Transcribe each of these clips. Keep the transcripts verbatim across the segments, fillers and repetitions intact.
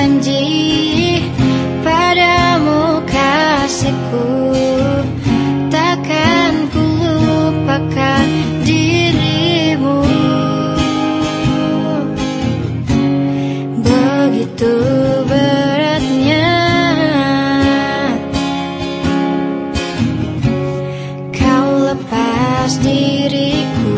janji padamu kasihku, takkan ku lupakan dirimu. Begitu beratnya kau lepas diriku.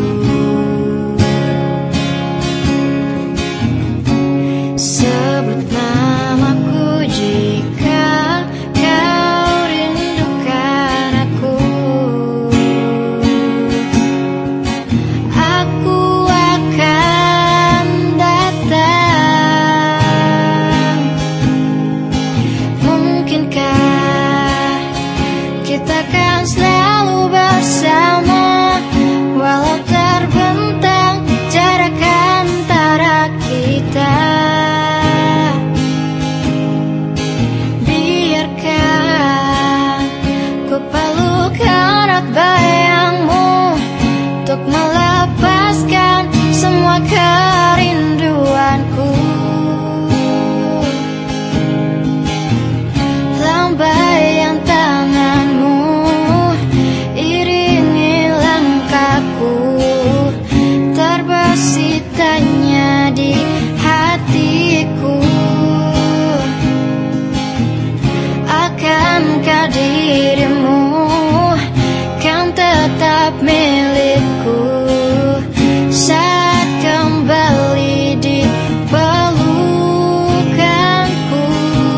Sebut namaku jika kau rindukan aku. Aku akan datang. Mungkinkah kita kan selalu bersama, walau terbentang jarak antara kita. Ku peluk erat bayangmu untuk melepaskan semua kerinduanku. Lambaian tanganmu iringi langkahku, terbesit tanya di hatiku. Akankah dirimu kan tetap milikku saat kembali di pelukanku?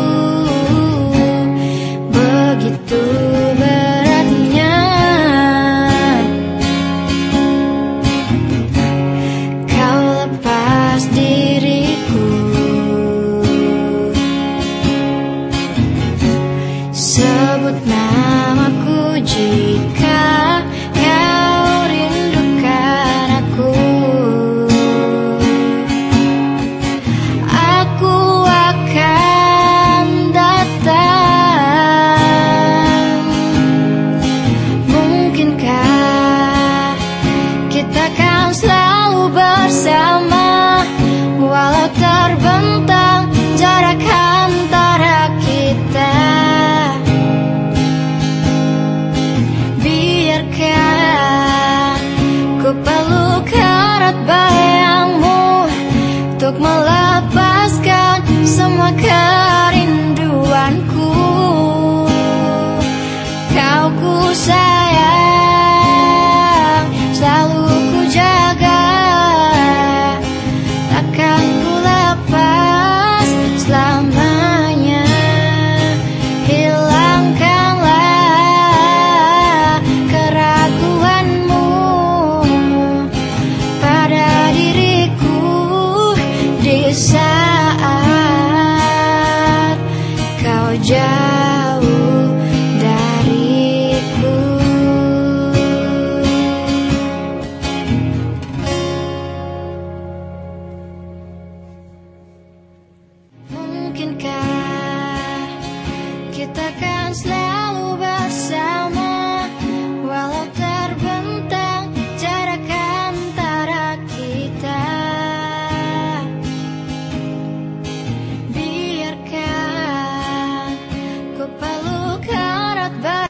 Begitu beratnya kau lepas diriku. Sebut namaku jika kau rindukan aku. Aku akan datang. Mungkinkah kita kan selalu bersama, walau terbentang jarak antara kita. Ku peluk erat bayangmu untuk melepaskan semua kerinduanku. Kau ku sayang, selalu ku jaga, takkan ku lepas selamanya. Hilangkanlah keraguanmu pada diriku di saat kau jauh dariku. Mungkinkah kita kan selalu